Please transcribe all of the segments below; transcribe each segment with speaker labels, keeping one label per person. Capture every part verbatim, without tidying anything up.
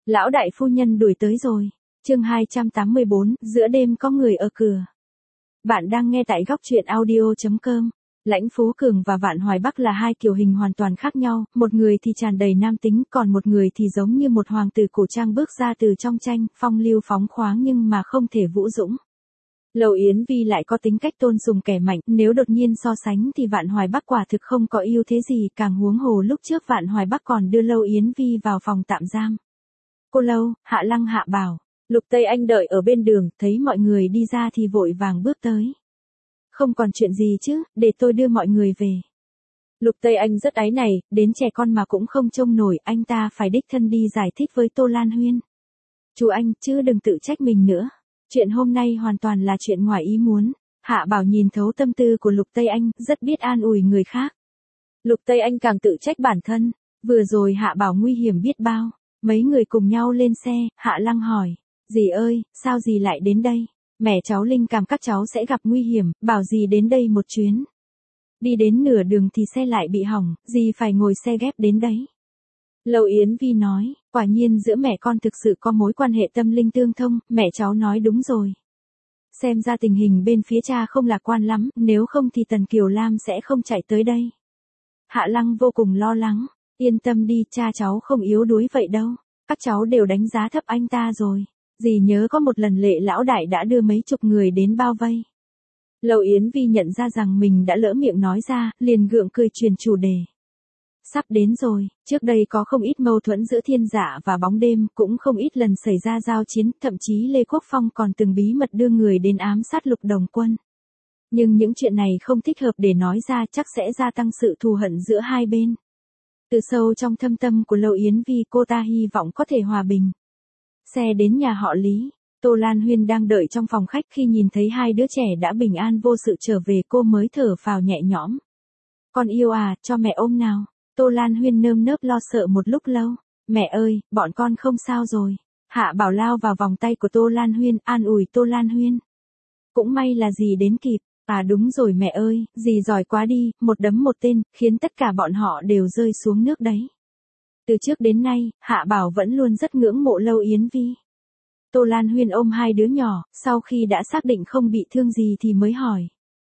Speaker 1: Lão đại phu nhân đuổi tới rồi. Chương hai trăm tám mươi bốn, giữa đêm có người ở cửa. Bạn đang nghe tại góc truyện audio chấm com. Lãnh Phú Cường và Vạn Hoài Bắc là hai kiểu hình hoàn toàn khác nhau, một người thì tràn đầy nam tính, còn một người thì giống như một hoàng tử cổ trang bước ra từ trong tranh, phong lưu phóng khoáng nhưng mà không thể vũ dũng. Lâu Yến Vi lại có tính cách tôn sùng kẻ mạnh, nếu đột nhiên so sánh thì Vạn Hoài Bắc quả thực không có ưu thế gì, càng huống hồ lúc trước Vạn Hoài Bắc còn đưa Lâu Yến Vi vào phòng tạm giam. Cô Lâu, Hạ Lăng Hạ Bảo, Lục Tây Anh đợi ở bên đường, thấy mọi người đi ra thì vội vàng bước tới. Không còn chuyện gì chứ, để tôi đưa mọi người về. Lục Tây Anh rất áy này, đến trẻ con mà cũng không trông nổi, anh ta phải đích thân đi giải thích với Tô Lan Huyên. Chú anh, chứ đừng tự trách mình nữa. Chuyện hôm nay hoàn toàn là chuyện ngoài ý muốn. Hạ Bảo nhìn thấu tâm tư của Lục Tây Anh, rất biết an ủi người khác. Lục Tây Anh càng tự trách bản thân. Vừa rồi Hạ Bảo nguy hiểm biết bao. Mấy người cùng nhau lên xe, Hạ Lăng hỏi. Dì ơi, sao dì lại đến đây? Mẹ cháu linh cảm các cháu sẽ gặp nguy hiểm, bảo dì đến đây một chuyến. Đi đến nửa đường thì xe lại bị hỏng, dì phải ngồi xe ghép đến đấy. Lâu Yến Vi nói, quả nhiên giữa mẹ con thực sự có mối quan hệ tâm linh tương thông, mẹ cháu nói đúng rồi. Xem ra tình hình bên phía cha không lạc quan lắm, nếu không thì Tần Kiều Lam sẽ không chạy tới đây. Hạ Lăng vô cùng lo lắng, yên tâm đi, cha cháu không yếu đuối vậy đâu, các cháu đều đánh giá thấp anh ta rồi. Dì nhớ có một lần Lệ lão đại đã đưa mấy chục người đến bao vây. Lâu Yến Vi nhận ra rằng mình đã lỡ miệng nói ra, liền gượng cười truyền chủ đề. Sắp đến rồi, trước đây có không ít mâu thuẫn giữa Thiên Dạ và Bóng Đêm, cũng không ít lần xảy ra giao chiến, thậm chí Lê Quốc Phong còn từng bí mật đưa người đến ám sát Lục Đồng Quân. Nhưng những chuyện này không thích hợp để nói ra, chắc sẽ gia tăng sự thù hận giữa hai bên. Từ sâu trong thâm tâm của Lâu Yến Vi, cô ta hy vọng có thể hòa bình. Xe đến nhà họ Lý, Tô Lan Huyên đang đợi trong phòng khách, khi nhìn thấy hai đứa trẻ đã bình an vô sự trở về cô mới thở phào nhẹ nhõm. Con yêu à, cho mẹ ôm nào. Tô Lan Huyên nơm nớp lo sợ một lúc lâu. Mẹ ơi, bọn con không sao rồi. Hạ Bảo lao vào vòng tay của Tô Lan Huyên, an ủi Tô Lan Huyên. Cũng may là dì đến kịp. À đúng rồi mẹ ơi, dì giỏi quá đi, một đấm một tên, khiến tất cả bọn họ đều rơi xuống nước đấy. Từ trước đến nay, Hạ Bảo vẫn luôn rất ngưỡng mộ Lâu Yến Vi. Tô Lan Huyên ôm hai đứa nhỏ, sau khi đã xác định không bị thương gì thì mới hỏi.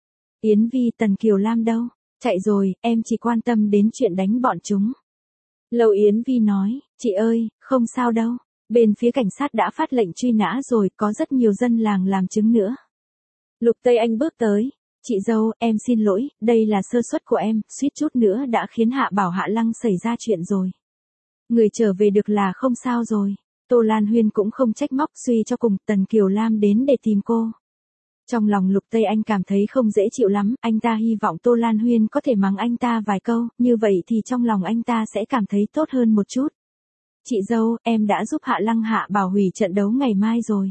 Speaker 1: Yến Vi, Tần Kiều Lam đâu? Chạy rồi, em chỉ quan tâm đến chuyện đánh bọn chúng. Lâu Yến Vi nói, chị ơi, không sao đâu. Bên phía cảnh sát đã phát lệnh truy nã rồi, có rất nhiều dân làng làm chứng nữa. Lục Tây Anh bước tới. Chị dâu, em xin lỗi, đây là sơ suất của em, suýt chút nữa đã khiến Hạ Bảo Hạ Lăng xảy ra chuyện rồi. Người trở về được là không sao rồi. Tô Lan Huyên cũng không trách móc, suy cho cùng, Tần Kiều Lam đến để tìm cô. Trong lòng Lục Tây Anh cảm thấy không dễ chịu lắm, anh ta hy vọng Tô Lan Huyên có thể mắng anh ta vài câu, như vậy thì trong lòng anh ta sẽ cảm thấy tốt hơn một chút. Chị dâu, em đã giúp Hạ Lăng Hạ Bảo hủy trận đấu ngày mai rồi.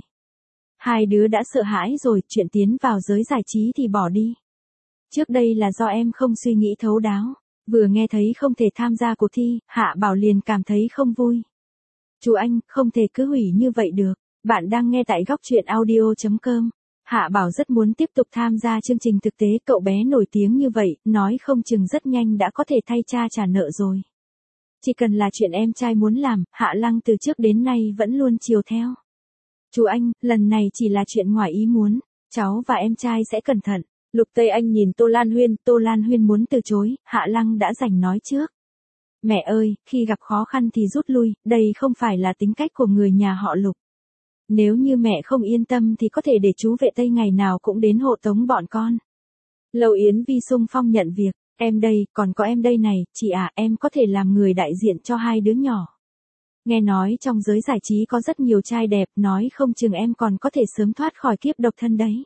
Speaker 1: Hai đứa đã sợ hãi rồi, chuyện tiến vào giới giải trí thì bỏ đi. Trước đây là do em không suy nghĩ thấu đáo. Vừa nghe thấy không thể tham gia cuộc thi, Hạ Bảo liền cảm thấy không vui. Chú anh, không thể cứ hủy như vậy được. Bạn đang nghe tại góc truyện audio chấm com. Hạ Bảo rất muốn tiếp tục tham gia chương trình thực tế, cậu bé nổi tiếng như vậy, nói không chừng rất nhanh đã có thể thay cha trả nợ rồi. Chỉ cần là chuyện em trai muốn làm, Hạ Lăng từ trước đến nay vẫn luôn chiều theo. Chú anh, lần này chỉ là chuyện ngoài ý muốn, cháu và em trai sẽ cẩn thận. Lục Tây Anh nhìn Tô Lan Huyên, Tô Lan Huyên muốn từ chối, Hạ Lăng đã rảnh nói trước. Mẹ ơi, khi gặp khó khăn thì rút lui, đây không phải là tính cách của người nhà họ Lục. Nếu như mẹ không yên tâm thì có thể để chú vệ Tây ngày nào cũng đến hộ tống bọn con. Lâu Yến Vi sung phong nhận việc, em đây, còn có em đây này, chị à, em có thể làm người đại diện cho hai đứa nhỏ. Nghe nói trong giới giải trí có rất nhiều trai đẹp, nói không chừng em còn có thể sớm thoát khỏi kiếp độc thân đấy.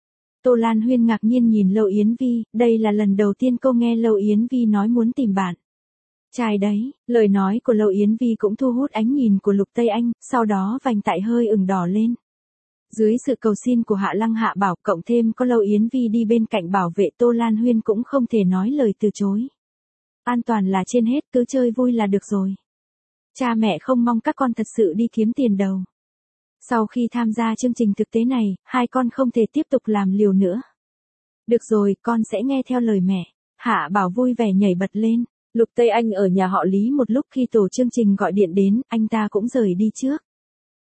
Speaker 1: Tô Lan Huyên ngạc nhiên nhìn Lâu Yến Vi, đây là lần đầu tiên cô nghe Lâu Yến Vi nói muốn tìm bạn. Trai đấy, lời nói của Lâu Yến Vi cũng thu hút ánh nhìn của Lục Tây Anh, sau đó vành tại hơi ửng đỏ lên. Dưới sự cầu xin của Hạ Lăng Hạ Bảo, cộng thêm có Lâu Yến Vi đi bên cạnh bảo vệ, Tô Lan Huyên cũng không thể nói lời từ chối. An toàn là trên hết, cứ chơi vui là được rồi. Cha mẹ không mong các con thật sự đi kiếm tiền đâu. Sau khi tham gia chương trình thực tế này, hai con không thể tiếp tục làm liều nữa. Được rồi, con sẽ nghe theo lời mẹ. Hạ Bảo vui vẻ nhảy bật lên. Lục Tây Anh ở nhà họ Lý một lúc, khi tổ chương trình gọi điện đến, anh ta cũng rời đi trước.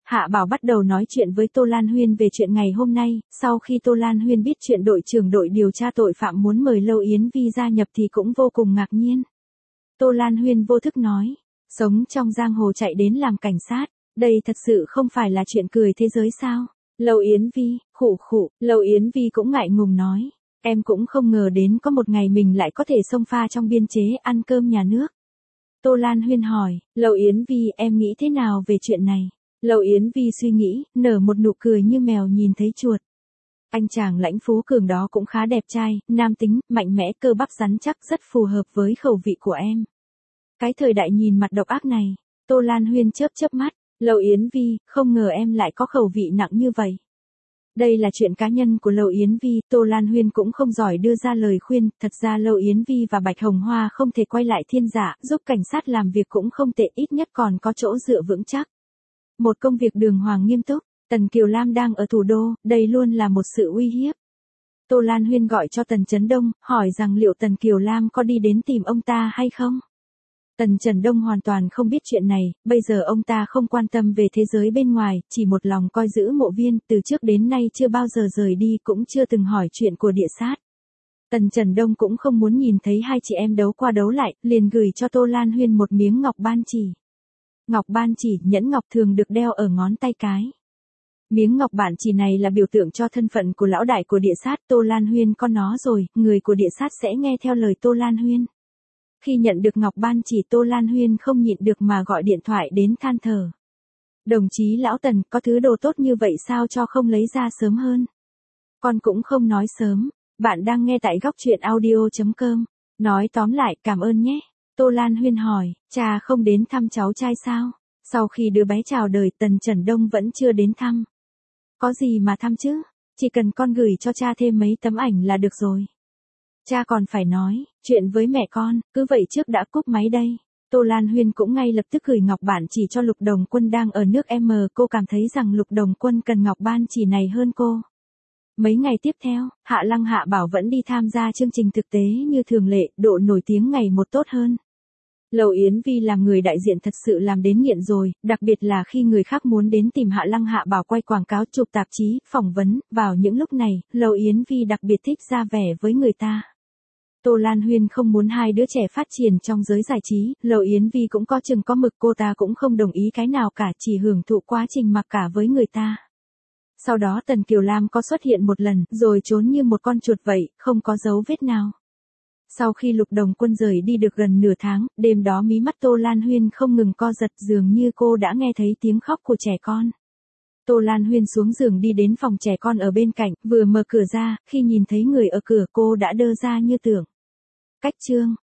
Speaker 1: Hạ Bảo bắt đầu nói chuyện với Tô Lan Huyên về chuyện ngày hôm nay, sau khi Tô Lan Huyên biết chuyện đội trưởng đội điều tra tội phạm muốn mời Lâu Yến Vi gia nhập thì cũng vô cùng ngạc nhiên. Tô Lan Huyên vô thức nói, sống trong giang hồ chạy đến làm cảnh sát, đây thật sự không phải là chuyện cười thế giới sao? Lâu Yến Vi, khụ khụ, Lâu Yến Vi cũng ngại ngùng nói, em cũng không ngờ đến có một ngày mình lại có thể xông pha trong biên chế ăn cơm nhà nước. Tô Lan Huyên hỏi, Lâu Yến Vi em nghĩ thế nào về chuyện này? Lâu Yến Vi suy nghĩ, nở một nụ cười như mèo nhìn thấy chuột. Anh chàng Lãnh Phú Cường đó cũng khá đẹp trai, nam tính, mạnh mẽ, cơ bắp rắn chắc, rất phù hợp với khẩu vị của em. Cái thời đại nhìn mặt độc ác này, Tô Lan Huyên chớp chớp mắt, Lâu Yến Vi, không ngờ em lại có khẩu vị nặng như vậy. Đây là chuyện cá nhân của Lâu Yến Vi, Tô Lan Huyên cũng không giỏi đưa ra lời khuyên, thật ra Lâu Yến Vi và Bạch Hồng Hoa không thể quay lại Thiên Dạ, giúp cảnh sát làm việc cũng không tệ, ít nhất còn có chỗ dựa vững chắc. Một công việc đường hoàng nghiêm túc, Tần Kiều Lam đang ở thủ đô, đây luôn là một sự uy hiếp. Tô Lan Huyên gọi cho Tần Chấn Đông, hỏi rằng liệu Tần Kiều Lam có đi đến tìm ông ta hay không? Tần Trần Đông hoàn toàn không biết chuyện này, bây giờ ông ta không quan tâm về thế giới bên ngoài, chỉ một lòng coi giữ Mộ Viên, từ trước đến nay chưa bao giờ rời đi, cũng chưa từng hỏi chuyện của địa sát. Tần Trần Đông cũng không muốn nhìn thấy hai chị em đấu qua đấu lại, liền gửi cho Tô Lan Huyên một miếng ngọc ban chỉ. Ngọc ban chỉ, nhẫn ngọc thường được đeo ở ngón tay cái. Miếng ngọc bản chỉ này là biểu tượng cho thân phận của lão đại của địa sát, Tô Lan Huyên có nó rồi, người của địa sát sẽ nghe theo lời Tô Lan Huyên. Khi nhận được ngọc ban chỉ, Tô Lan Huyên không nhịn được mà gọi điện thoại đến than thở. Đồng chí lão Tần, có thứ đồ tốt như vậy sao cho không lấy ra sớm hơn? Con cũng không nói sớm, bạn đang nghe tại góc truyện audio chấm com. Nói tóm lại, cảm ơn nhé. Tô Lan Huyên hỏi, cha không đến thăm cháu trai sao? Sau khi đứa bé chào đời, Tần Trần Đông vẫn chưa đến thăm. Có gì mà thăm chứ? Chỉ cần con gửi cho cha thêm mấy tấm ảnh là được rồi. Cha còn phải nói chuyện với mẹ con, cứ vậy trước đã cúp máy đây. Tô Lan Huyên cũng ngay lập tức gửi ngọc bản chỉ cho Lục Đồng Quân đang ở nước M, cô cảm thấy rằng Lục Đồng Quân cần ngọc ban chỉ này hơn cô. Mấy ngày tiếp theo, Hạ Lăng Hạ Bảo vẫn đi tham gia chương trình thực tế như thường lệ, độ nổi tiếng ngày một tốt hơn. Lâu Yến Vi làm người đại diện thật sự làm đến nghiện rồi, đặc biệt là khi người khác muốn đến tìm Hạ Lăng Hạ Bảo quay quảng cáo, chụp tạp chí, phỏng vấn, vào những lúc này, Lâu Yến Vi đặc biệt thích ra vẻ với người ta. Tô Lan Huyên không muốn hai đứa trẻ phát triển trong giới giải trí, Lâu Yến Vi cũng có chừng có mực, cô ta cũng không đồng ý cái nào cả, chỉ hưởng thụ quá trình mặc cả với người ta. Sau đó Tần Kiều Lam có xuất hiện một lần, rồi trốn như một con chuột vậy, không có dấu vết nào. Sau khi Lục Đồng Quân rời đi được gần nửa tháng, đêm đó mí mắt Tô Lan Huyên không ngừng co giật, dường như cô đã nghe thấy tiếng khóc của trẻ con. Tô Lan Huyên xuống giường đi đến phòng trẻ con ở bên cạnh, vừa mở cửa ra, khi nhìn thấy người ở cửa cô đã đơ ra như tưởng. Cách chương,